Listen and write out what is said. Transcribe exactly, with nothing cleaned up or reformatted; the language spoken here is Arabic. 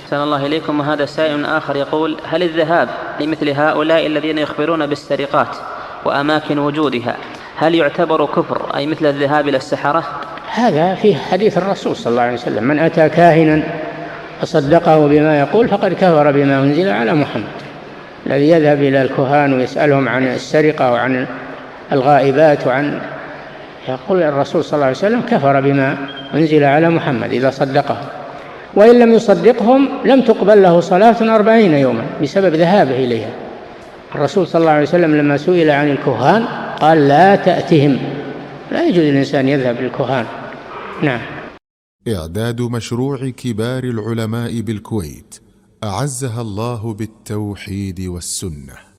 أحسن الله إليكم. وهذا سائل آخر يقول: هل الذهاب لمثل هؤلاء الذين يخبرون بالسرقات وأماكن وجودها هل يعتبر كفر، أي مثل الذهاب إلى السحرة؟ هذا فيه حديث الرسول صلى الله عليه وسلم: من أتى كاهنا فصدقه بما يقول فقد كفر بما أنزل على محمد. الذي يذهب إلى الكهان ويسألهم عن السرقة وعن الغائبات وعن، يقول الرسول صلى الله عليه وسلم: كفر بما أنزل على محمد إذا صدقه، وإن لم يصدقهم لم تقبل له صلاة أربعين يوما بسبب ذهابه إليها. الرسول صلى الله عليه وسلم لما سئل عن الكهان قال: لا تأتهم، لا يجوز الإنسان يذهب للكهان. نعم. إعداد مشروع كبار العلماء بالكويت أعزها الله بالتوحيد والسنة.